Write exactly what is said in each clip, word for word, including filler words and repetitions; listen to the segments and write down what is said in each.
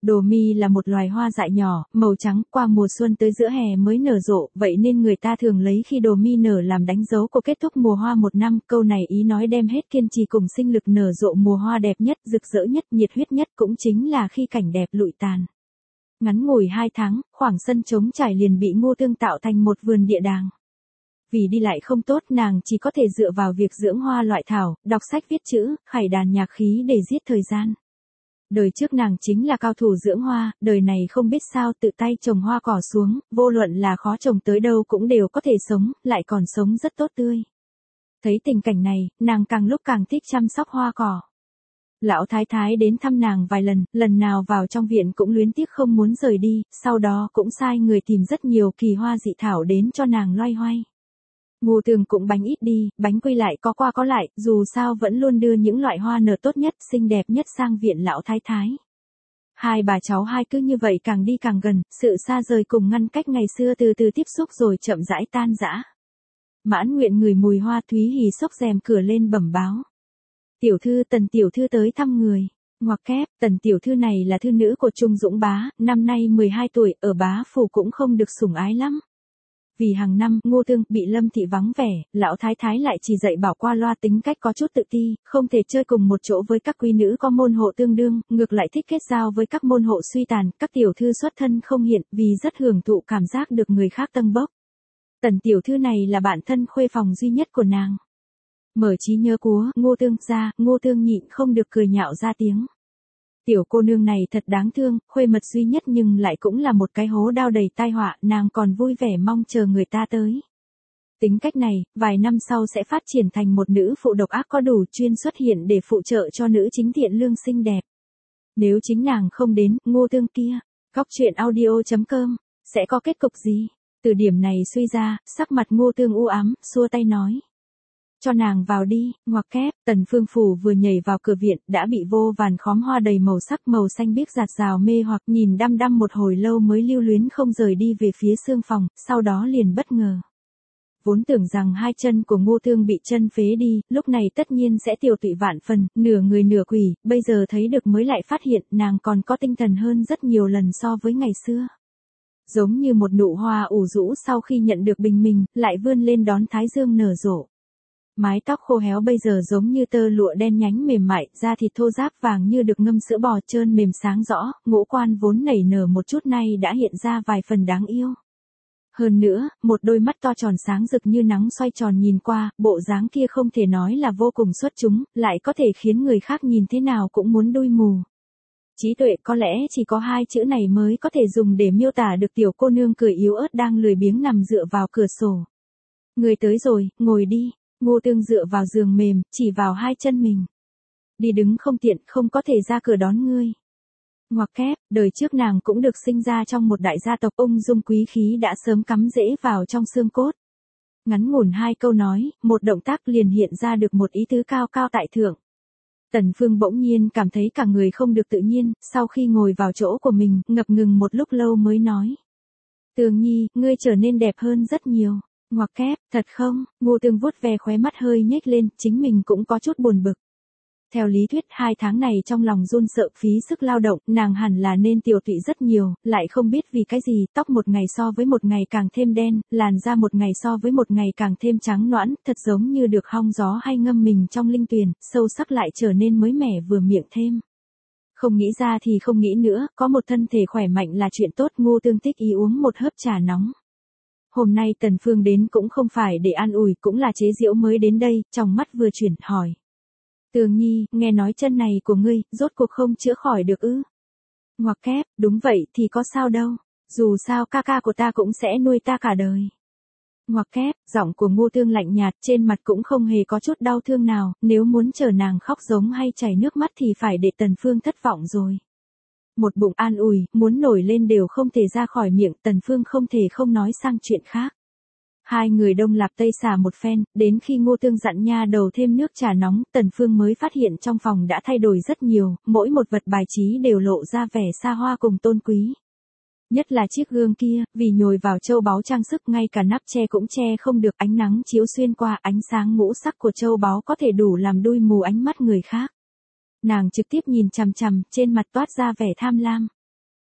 Đồ mi là một loài hoa dại nhỏ, màu trắng, qua mùa xuân tới giữa hè mới nở rộ, vậy nên người ta thường lấy khi đồ mi nở làm đánh dấu của kết thúc mùa hoa một năm. Câu này ý nói đem hết kiên trì cùng sinh lực nở rộ mùa hoa đẹp nhất, rực rỡ nhất, nhiệt huyết nhất, cũng chính là khi cảnh đẹp lụi tàn. Ngắn ngủi hai tháng, khoảng sân trống trải liền bị Ngô Tương tạo thành một vườn địa đàng. Vì đi lại không tốt, nàng chỉ có thể dựa vào việc dưỡng hoa loại thảo, đọc sách viết chữ, khải đàn nhạc khí để giết thời gian. Đời trước nàng chính là cao thủ dưỡng hoa, đời này không biết sao tự tay trồng hoa cỏ xuống, vô luận là khó trồng tới đâu cũng đều có thể sống, lại còn sống rất tốt tươi. Thấy tình cảnh này, nàng càng lúc càng thích chăm sóc hoa cỏ. Lão thái thái đến thăm nàng vài lần, lần nào vào trong viện cũng luyến tiếc không muốn rời đi, sau đó cũng sai người tìm rất nhiều kỳ hoa dị thảo đến cho nàng loay hoay. Ngô Tương cũng bánh ít đi, bánh quy lại có qua có lại, dù sao vẫn luôn đưa những loại hoa nở tốt nhất, xinh đẹp nhất sang viện lão thái thái. Hai bà cháu hai cứ như vậy càng đi càng gần, sự xa rời cùng ngăn cách ngày xưa từ từ tiếp xúc rồi chậm rãi tan rã. Mãn Nguyện ngửi mùi hoa, Thúy Hỉ xốc rèm cửa lên bẩm báo. Tiểu thư, Tần tiểu thư tới thăm người. Ngoặc kép, Tần tiểu thư này là thư nữ của Trung Dũng bá, năm nay mười hai tuổi, ở bá phủ cũng không được sủng ái lắm. Vì hàng năm, Ngô Tương bị Lâm thị vắng vẻ, lão thái thái lại chỉ dạy bảo qua loa, tính cách có chút tự ti, không thể chơi cùng một chỗ với các quý nữ có môn hộ tương đương, ngược lại thích kết giao với các môn hộ suy tàn, các tiểu thư xuất thân không hiện, vì rất hưởng thụ cảm giác được người khác tâng bốc. Tần tiểu thư này là bạn thân khuê phòng duy nhất của nàng. Mở trí nhớ của Ngô Tương ra, Ngô Tương nhịn không được cười nhạo ra tiếng. Tiểu cô nương này thật đáng thương, khuê mật duy nhất nhưng lại cũng là một cái hố đao đầy tai họa, nàng còn vui vẻ mong chờ người ta tới. Tính cách này, vài năm sau sẽ phát triển thành một nữ phụ độc ác có đủ chuyên xuất hiện để phụ trợ cho nữ chính thiện lương xinh đẹp. Nếu chính nàng không đến, Ngô Tương kia, góc truyện audio chấm com, sẽ có kết cục gì? Từ điểm này suy ra, sắc mặt Ngô Tương u ám, xua tay nói. Cho nàng vào đi, ngoặc kép, Tần Phương Phủ vừa nhảy vào cửa viện, đã bị vô vàn khóm hoa đầy màu sắc màu xanh biếc rạt rào mê hoặc, nhìn đăm đăm một hồi lâu mới lưu luyến không rời đi về phía xương phòng, sau đó liền bất ngờ. Vốn tưởng rằng hai chân của Ngô Tương bị chân phế đi, lúc này tất nhiên sẽ tiêu tụy vạn phần, nửa người nửa quỷ, bây giờ thấy được mới lại phát hiện nàng còn có tinh thần hơn rất nhiều lần so với ngày xưa. Giống như một nụ hoa ủ rũ sau khi nhận được bình minh, lại vươn lên đón thái dương nở rộ. Mái tóc khô héo bây giờ giống như tơ lụa đen nhánh mềm mại, da thịt thô ráp vàng như được ngâm sữa bò, trơn mềm sáng rõ, ngũ quan vốn nảy nở một chút nay đã hiện ra vài phần đáng yêu. Hơn nữa, một đôi mắt to tròn sáng rực như nắng xoay tròn nhìn qua, bộ dáng kia không thể nói là vô cùng xuất chúng, lại có thể khiến người khác nhìn thế nào cũng muốn đui mù. Trí tuệ, có lẽ chỉ có hai chữ này mới có thể dùng để miêu tả được tiểu cô nương cười yếu ớt đang lười biếng nằm dựa vào cửa sổ. Người tới rồi, ngồi đi. Ngô Tương dựa vào giường mềm, chỉ vào hai chân mình. Đi đứng không tiện, không có thể ra cửa đón ngươi. Ngoặc kép, đời trước nàng cũng được sinh ra trong một đại gia tộc, ung dung quý khí đã sớm cắm rễ vào trong xương cốt. Ngắn ngủn hai câu nói, một động tác liền hiện ra được một ý tứ cao cao tại thượng. Tần Phương bỗng nhiên cảm thấy cả người không được tự nhiên, sau khi ngồi vào chỗ của mình, ngập ngừng một lúc lâu mới nói. Tường Nhi, ngươi trở nên đẹp hơn rất nhiều. Ngoặc kép, thật không? Ngô Tương vuốt ve khóe mắt hơi nhếch lên, chính mình cũng có chút buồn bực. Theo lý thuyết hai tháng này trong lòng run sợ phí sức lao động, nàng hẳn là nên tiểu tụy rất nhiều, lại không biết vì cái gì, tóc một ngày so với một ngày càng thêm đen, làn da một ngày so với một ngày càng thêm trắng nõn, thật giống như được hong gió hay ngâm mình trong linh tuyền, sâu sắc lại trở nên mới mẻ vừa miệng thêm. Không nghĩ ra thì không nghĩ nữa, có một thân thể khỏe mạnh là chuyện tốt. Ngô Tương thích ý uống một hớp trà nóng. Hôm nay Tần Phương đến cũng không phải để an ủi, cũng là chế giễu mới đến đây, trong mắt vừa chuyển, hỏi. Tường Nhi, nghe nói chân này của ngươi, rốt cuộc không chữa khỏi được ư? Ngoặc kép, đúng vậy thì có sao đâu, dù sao ca ca của ta cũng sẽ nuôi ta cả đời. Ngoặc kép, giọng của Ngô Tương lạnh nhạt, trên mặt cũng không hề có chút đau thương nào, nếu muốn chờ nàng khóc giống hay chảy nước mắt thì phải để Tần Phương thất vọng rồi. Một bụng an ủi, muốn nổi lên đều không thể ra khỏi miệng, Tần Phương không thể không nói sang chuyện khác. Hai người đông lạp tây xả một phen, đến khi Ngô Tương dặn nha đầu thêm nước trà nóng, Tần Phương mới phát hiện trong phòng đã thay đổi rất nhiều, mỗi một vật bài trí đều lộ ra vẻ xa hoa cùng tôn quý. Nhất là chiếc gương kia, vì nhồi vào châu báu trang sức, ngay cả nắp che cũng che không được, ánh nắng chiếu xuyên qua, ánh sáng ngũ sắc của châu báu có thể đủ làm đui mù ánh mắt người khác. Nàng trực tiếp nhìn chằm chằm, trên mặt toát ra vẻ tham lam.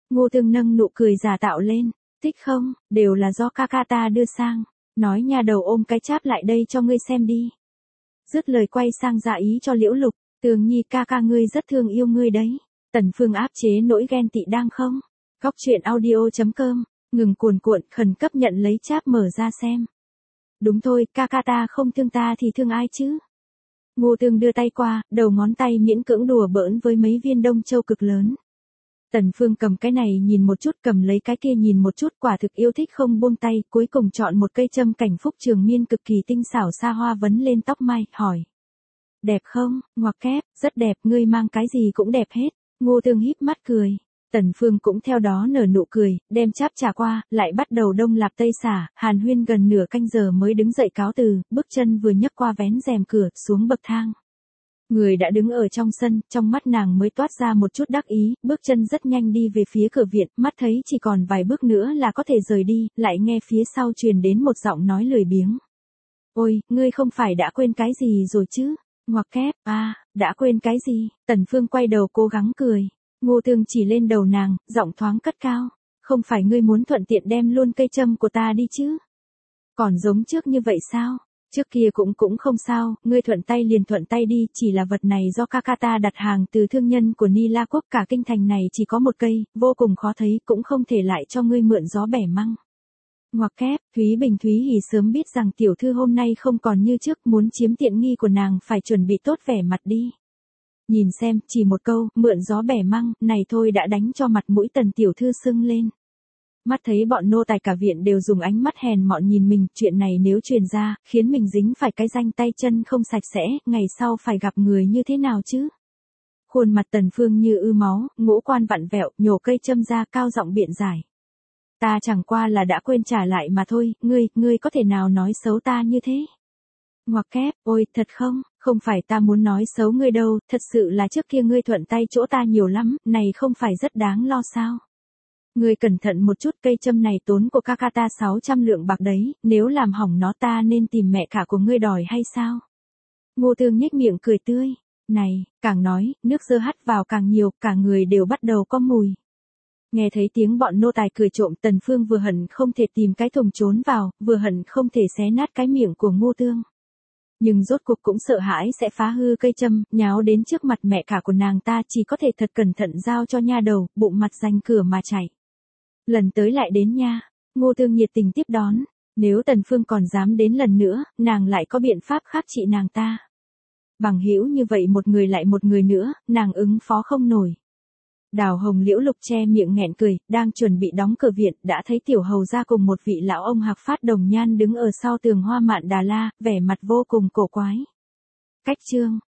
Ngô Tương nâng nụ cười giả tạo lên, thích không, đều là do ca ca ta đưa sang, nói nha đầu ôm cái cháp lại đây cho ngươi xem đi. Dứt lời quay sang dạ ý cho Liễu Lục, Tường Nhi ca ca ngươi rất thương yêu ngươi đấy. Tần Phương áp chế nỗi ghen tị đang không. Góc truyện audio.com, ngừng cuồn cuộn khẩn cấp nhận lấy cháp mở ra xem. Đúng thôi, ca ca ta không thương ta thì thương ai chứ? Ngô Tương đưa tay qua, đầu ngón tay miễn cưỡng đùa bỡn với mấy viên đông châu cực lớn. Tần Phương cầm cái này nhìn một chút, cầm lấy cái kia nhìn một chút, quả thực yêu thích không buông tay, cuối cùng chọn một cây châm cảnh phúc trường miên cực kỳ tinh xảo xa hoa vấn lên tóc mai, hỏi. Đẹp không, ngoặc kép, rất đẹp, ngươi mang cái gì cũng đẹp hết. Ngô Tương híp mắt cười. Tần Phương cũng theo đó nở nụ cười, đem cháp trả qua, lại bắt đầu đông lạp tây xả, hàn huyên gần nửa canh giờ mới đứng dậy cáo từ, bước chân vừa nhấc qua vén rèm cửa, xuống bậc thang. Người đã đứng ở trong sân, trong mắt nàng mới toát ra một chút đắc ý, bước chân rất nhanh đi về phía cửa viện, mắt thấy chỉ còn vài bước nữa là có thể rời đi, lại nghe phía sau truyền đến một giọng nói lười biếng. Ôi, ngươi không phải đã quên cái gì rồi chứ? Ngoặc kép, à, đã quên cái gì? Tần Phương quay đầu cố gắng cười. Ngô Tương chỉ lên đầu nàng, giọng thoáng cất cao. Không phải ngươi muốn thuận tiện đem luôn cây châm của ta đi chứ? Còn giống trước như vậy sao? Trước kia cũng cũng không sao, ngươi thuận tay liền thuận tay đi, chỉ là vật này do ca ca ta đặt hàng từ thương nhân của Ni La Quốc, cả kinh thành này chỉ có một cây, vô cùng khó thấy, cũng không thể lại cho ngươi mượn gió bẻ măng. Ngoặc kép, Thúy Bình Thúy Hỉ sớm biết rằng tiểu thư hôm nay không còn như trước, muốn chiếm tiện nghi của nàng phải chuẩn bị tốt vẻ mặt đi. Nhìn xem, chỉ một câu, mượn gió bẻ măng, này thôi đã đánh cho mặt mũi Tần tiểu thư sưng lên. Mắt thấy bọn nô tài cả viện đều dùng ánh mắt hèn mọn nhìn mình, chuyện này nếu truyền ra, khiến mình dính phải cái danh tay chân không sạch sẽ, ngày sau phải gặp người như thế nào chứ? Khuôn mặt Tần Phương như ư máu, ngũ quan vặn vẹo, nhổ cây châm ra, cao giọng biện giải. Ta chẳng qua là đã quên trả lại mà thôi, ngươi, ngươi có thể nào nói xấu ta như thế? Ngoặc kép, ôi, thật không, không phải ta muốn nói xấu ngươi đâu, thật sự là trước kia ngươi thuận tay chỗ ta nhiều lắm, này không phải rất đáng lo sao? Ngươi cẩn thận một chút, cây châm này tốn của ca ca ta sáu trăm lượng bạc đấy, nếu làm hỏng nó ta nên tìm mẹ cả của ngươi đòi hay sao? Ngô Tương nhếch miệng cười tươi, này, càng nói, nước dơ hắt vào càng nhiều, cả người đều bắt đầu có mùi. Nghe thấy tiếng bọn nô tài cười trộm, Tần Phương vừa hận không thể tìm cái thùng trốn vào, vừa hận không thể xé nát cái miệng của Ngô Tương. Nhưng rốt cuộc cũng sợ hãi sẽ phá hư cây châm, nháo đến trước mặt mẹ cả của nàng ta, chỉ có thể thật cẩn thận giao cho nha đầu, bụng mặt rành cửa mà chạy. Lần tới lại đến nha. Ngô Tương nhiệt tình tiếp đón. Nếu Tần Phương còn dám đến lần nữa, nàng lại có biện pháp khác trị nàng ta. Bằng hữu như vậy một người lại một người nữa, nàng ứng phó không nổi. Đào Hồng Liễu Lục che miệng nghẹn cười, đang chuẩn bị đóng cửa viện, đã thấy tiểu hầu ra cùng một vị lão ông hạc phát đồng nhan đứng ở sau tường hoa mạn Đà La, vẻ mặt vô cùng cổ quái. Cách chương